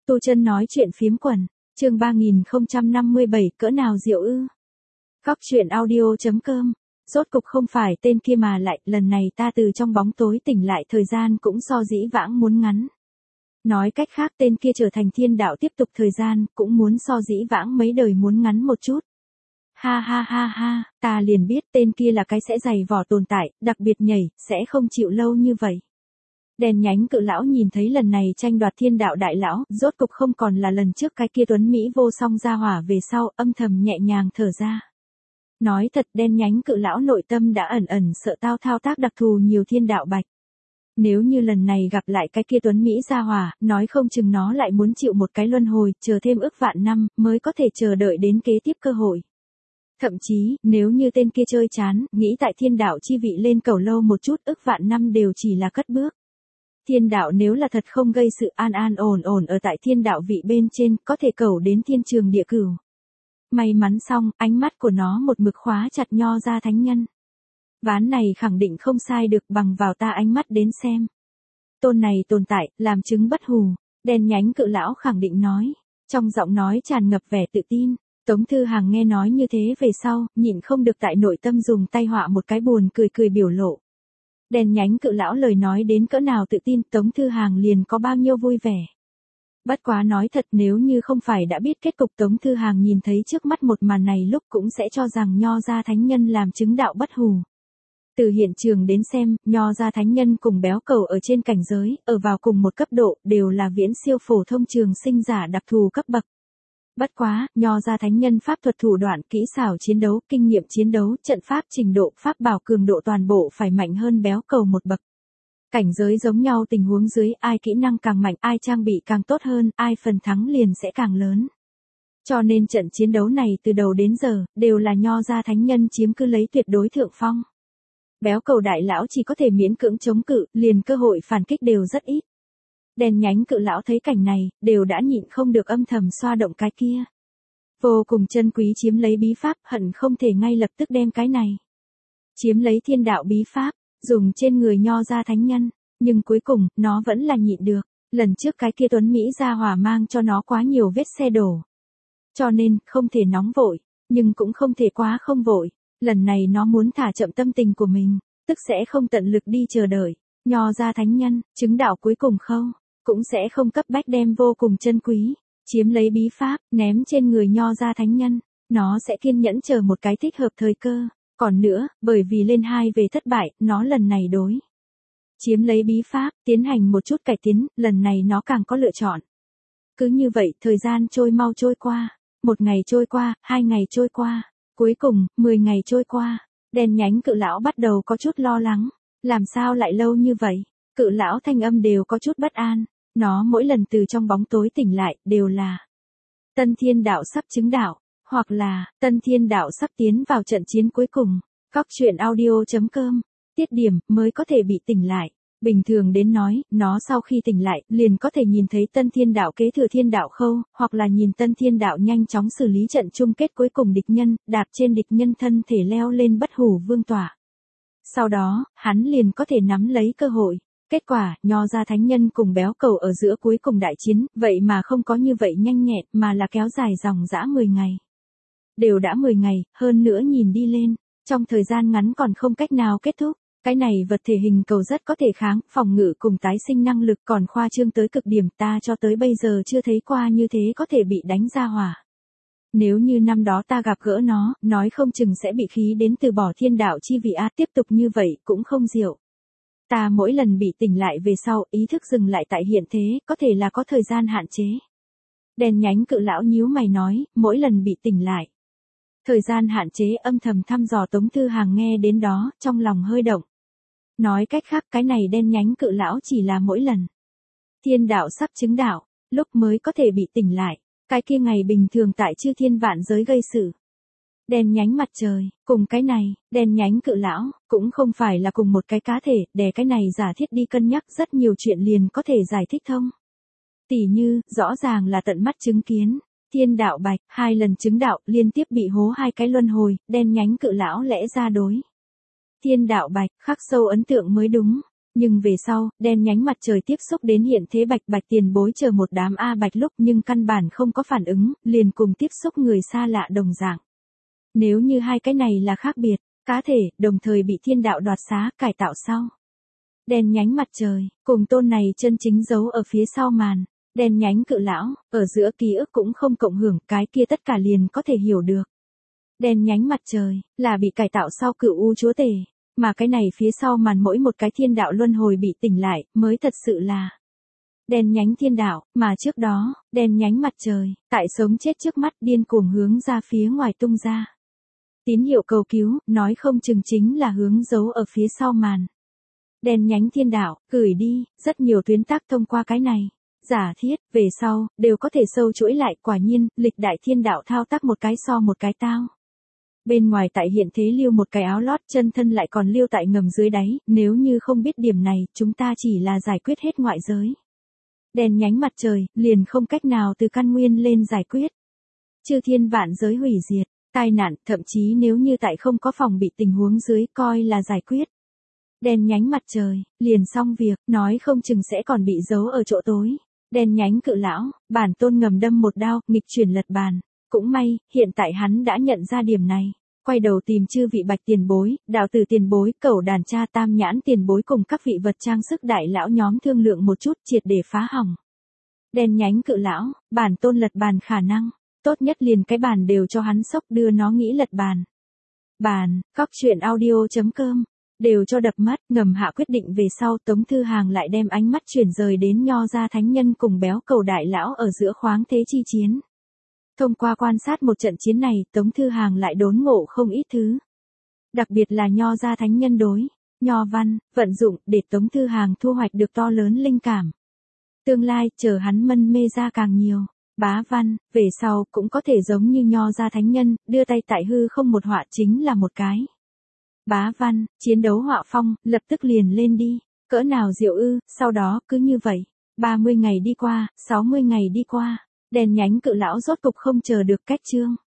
Tu Chân nói chuyện phiếm quần, chương 3057, cỡ nào diệu ư? Góc truyện audio.com. Rốt cục không phải tên kia mà lại, lần này ta từ trong bóng tối tỉnh lại, thời gian cũng so dĩ vãng muốn ngắn. Nói cách khác, tên kia trở thành thiên đạo tiếp tục thời gian, cũng muốn so dĩ vãng mấy đời muốn ngắn một chút. Ha ha ha ha, ta liền biết tên kia là cái sẽ dày vò tồn tại, đặc biệt nhảy, sẽ không chịu lâu như vậy. Đèn nhánh cự lão nhìn thấy lần này tranh đoạt thiên đạo đại lão, rốt cục không còn là lần trước cái kia tuấn Mỹ vô song ra hỏa về sau, âm thầm nhẹ nhàng thở ra. Nói thật, đen nhánh cự lão nội tâm đã ẩn ẩn sợ tao thao tác đặc thù nhiều thiên đạo bạch. Nếu như lần này gặp lại cái kia tuấn Mỹ ra hỏa, nói không chừng nó lại muốn chịu một cái luân hồi, chờ thêm ức vạn năm, mới có thể chờ đợi đến kế tiếp cơ hội. Thậm chí, nếu như tên kia chơi chán, nghĩ tại thiên đạo chi vị lên cầu lâu một chút, ức vạn năm đều chỉ là cất bước. Thiên đạo nếu là thật không gây sự an an ổn ổn ở tại thiên đạo vị bên trên, có thể cầu đến thiên trường địa cửu. May mắn xong, ánh mắt của nó một mực khóa chặt Nho Gia thánh nhân. Ván này khẳng định không sai được, bằng vào ta ánh mắt đến xem. Tôn này tồn tại, làm chứng bất hủ, đen nhánh cự lão khẳng định nói. Trong giọng nói tràn ngập vẻ tự tin. Tống Thư Hàng nghe nói như thế về sau, nhịn không được tại nội tâm dùng tay họa một cái buồn cười cười biểu lộ. Đèn nhánh cự lão lời nói đến cỡ nào tự tin, Tống Thư Hàng liền có bao nhiêu vui vẻ. Bất quá nói thật, nếu như không phải đã biết kết cục, Tống Thư Hàng nhìn thấy trước mắt một màn này lúc cũng sẽ cho rằng Nho Gia thánh nhân làm chứng đạo bất hủ. Từ hiện trường đến xem, Nho Gia thánh nhân cùng béo cầu ở trên cảnh giới, ở vào cùng một cấp độ, đều là viễn siêu phổ thông trường sinh giả đặc thù cấp bậc. Bất quá, Nho Gia thánh nhân pháp thuật thủ đoạn, kỹ xảo chiến đấu, kinh nghiệm chiến đấu, trận pháp trình độ, pháp bảo cường độ toàn bộ phải mạnh hơn béo cầu một bậc. Cảnh giới giống nhau tình huống dưới, ai kỹ năng càng mạnh, ai trang bị càng tốt hơn, ai phần thắng liền sẽ càng lớn. Cho nên trận chiến đấu này từ đầu đến giờ, đều là Nho Gia thánh nhân chiếm cứ lấy tuyệt đối thượng phong. Béo cầu đại lão chỉ có thể miễn cưỡng chống cự, liền cơ hội phản kích đều rất ít. Đèn nhánh cự lão thấy cảnh này, đều đã nhịn không được âm thầm xoa động cái kia. Vô cùng chân quý chiếm lấy bí pháp, hận không thể ngay lập tức đem cái này. Chiếm lấy thiên đạo bí pháp, dùng trên người Nho Gia thánh nhân, nhưng cuối cùng, nó vẫn là nhịn được. Lần trước cái kia tuấn Mỹ gia hỏa mang cho nó quá nhiều vết xe đổ. Cho nên, không thể nóng vội, nhưng cũng không thể quá không vội. Lần này nó muốn thả chậm tâm tình của mình, tức sẽ không tận lực đi chờ đợi. Nho Gia thánh nhân, chứng đạo cuối cùng khâu, cũng sẽ không cấp bách đem vô cùng chân quý, chiếm lấy bí pháp, ném trên người Nho Gia thánh nhân. Nó sẽ kiên nhẫn chờ một cái thích hợp thời cơ. Còn nữa, bởi vì lên 2 về thất bại, nó lần này đối chiếm lấy bí pháp, tiến hành một chút cải tiến, lần này nó càng có lựa chọn. Cứ như vậy, thời gian trôi mau trôi qua. 1 ngày trôi qua, 2 ngày trôi qua. Cuối cùng, 10 ngày trôi qua. Đèn nhánh cự lão bắt đầu có chút lo lắng. Làm sao lại lâu như vậy? Cự lão thanh âm đều có chút bất an. Nó mỗi lần từ trong bóng tối tỉnh lại, đều là Tân Thiên Đạo sắp chứng đạo, hoặc là Tân Thiên Đạo sắp tiến vào trận chiến cuối cùng. Góc truyện audio.com. Tiết điểm mới có thể bị tỉnh lại. Bình thường đến nói, nó sau khi tỉnh lại, liền có thể nhìn thấy Tân Thiên Đạo kế thừa thiên đạo khâu, hoặc là nhìn Tân Thiên Đạo nhanh chóng xử lý trận chung kết cuối cùng địch nhân, đạp trên địch nhân thân thể leo lên bất hủ vương tỏa. Sau đó, hắn liền có thể nắm lấy cơ hội. Kết quả, Nho Gia thánh nhân cùng béo cầu ở giữa cuối cùng đại chiến, vậy mà không có như vậy nhanh nhẹn, mà là kéo dài dòng dã 10 ngày. Đều đã 10 ngày, hơn nữa nhìn đi lên, trong thời gian ngắn còn không cách nào kết thúc. Cái này vật thể hình cầu rất có thể kháng, phòng ngự cùng tái sinh năng lực còn khoa trương tới cực điểm, ta cho tới bây giờ chưa thấy qua như thế có thể bị đánh ra hỏa. Nếu như năm đó ta gặp gỡ nó, nói không chừng sẽ bị khí đến từ bỏ thiên đạo chi vị tiếp tục như vậy cũng không diệu. Ta mỗi lần bị tỉnh lại về sau, ý thức dừng lại tại hiện thế, có thể là có thời gian hạn chế. Đèn nhánh cự lão nhíu mày nói, mỗi lần bị tỉnh lại. Thời gian hạn chế, âm thầm thăm dò. Tống Thư Hàng nghe đến đó, trong lòng hơi động. Nói cách khác, cái này đen nhánh cự lão chỉ là mỗi lần thiên đạo sắp chứng đạo, lúc mới có thể bị tỉnh lại. Cái kia ngày bình thường tại chư thiên vạn giới gây sự. Đèn nhánh mặt trời, cùng cái này, đèn nhánh cự lão, cũng không phải là cùng một cái cá thể, để cái này giả thiết đi cân nhắc rất nhiều chuyện liền có thể giải thích thông. Tỉ như, rõ ràng là tận mắt chứng kiến. Thiên đạo bạch, 2 lần chứng đạo, liên tiếp bị hố 2 cái luân hồi, đen nhánh cự lão lẽ ra đối thiên đạo bạch, khắc sâu ấn tượng mới đúng. Nhưng về sau, đen nhánh mặt trời tiếp xúc đến hiện thế bạch tiền bối chờ một đám A Bạch lúc nhưng căn bản không có phản ứng, liền cùng tiếp xúc người xa lạ đồng dạng. Nếu như hai cái này là khác biệt, cá thể, đồng thời bị thiên đạo đoạt xá, cải tạo sau. Đen nhánh mặt trời, cùng tôn này chân chính giấu ở phía sau màn. Đen nhánh cự lão, ở giữa ký ức cũng không cộng hưởng, cái kia tất cả liền có thể hiểu được. Đen nhánh mặt trời, là bị cải tạo sau cựu u chúa tể, mà cái này phía sau màn mỗi một cái thiên đạo luân hồi bị tỉnh lại, mới thật sự là đen nhánh thiên đạo, mà trước đó, đen nhánh mặt trời, tại sống chết trước mắt điên cuồng hướng ra phía ngoài tung ra. Tín hiệu cầu cứu, nói không chừng chính là hướng giấu ở phía sau màn. Đen nhánh thiên đạo, gửi đi, rất nhiều tuyến tác thông qua cái này. Giả thiết, về sau, đều có thể sâu chuỗi lại, quả nhiên, lịch đại thiên đạo thao tác một cái so một cái tao. Bên ngoài tại hiện thế lưu một cái áo lót, chân thân lại còn lưu tại ngầm dưới đáy, nếu như không biết điểm này, chúng ta chỉ là giải quyết hết ngoại giới. Đen nhánh mặt trời, liền không cách nào từ căn nguyên lên giải quyết. Chư thiên vạn giới hủy diệt, tai nạn, thậm chí nếu như tại không có phòng bị tình huống dưới, coi là giải quyết. Đen nhánh mặt trời, liền xong việc, nói không chừng sẽ còn bị giấu ở chỗ tối. Đen nhánh cự lão, bản tôn ngầm đâm một đao, nghịch chuyển lật bàn. Cũng may, hiện tại hắn đã nhận ra điểm này. Quay đầu tìm chư vị bạch tiền bối, đạo tử tiền bối, cẩu đàn cha tam nhãn tiền bối cùng các vị vật trang sức đại lão nhóm thương lượng một chút triệt để phá hỏng. Đen nhánh cự lão, bản tôn lật bàn khả năng. Tốt nhất liền cái bàn đều cho hắn sốc đưa nó nghĩ lật bàn. Bàn, cóc truyện audio.com. Đều cho đập mắt, ngầm hạ quyết định về sau Tống Thư Hàng lại đem ánh mắt chuyển rời đến Nho gia thánh nhân cùng béo cầu đại lão ở giữa khoáng thế chi chiến. Thông qua quan sát một trận chiến này, Tống Thư Hàng lại đốn ngộ không ít thứ. Đặc biệt là Nho gia thánh nhân đối, Nho văn, vận dụng, để Tống Thư Hàng thu hoạch được to lớn linh cảm. Tương lai, chờ hắn mân mê ra càng nhiều. Bá văn, về sau, cũng có thể giống như Nho gia thánh nhân, đưa tay tại hư không một họa chính là một cái. Bá văn, chiến đấu họa phong, lập tức liền lên đi. Cỡ nào diệu ư, sau đó, cứ như vậy. 30 ngày đi qua, 60 ngày đi qua. Đen nhánh cự lão rốt cục không chờ được kết chương.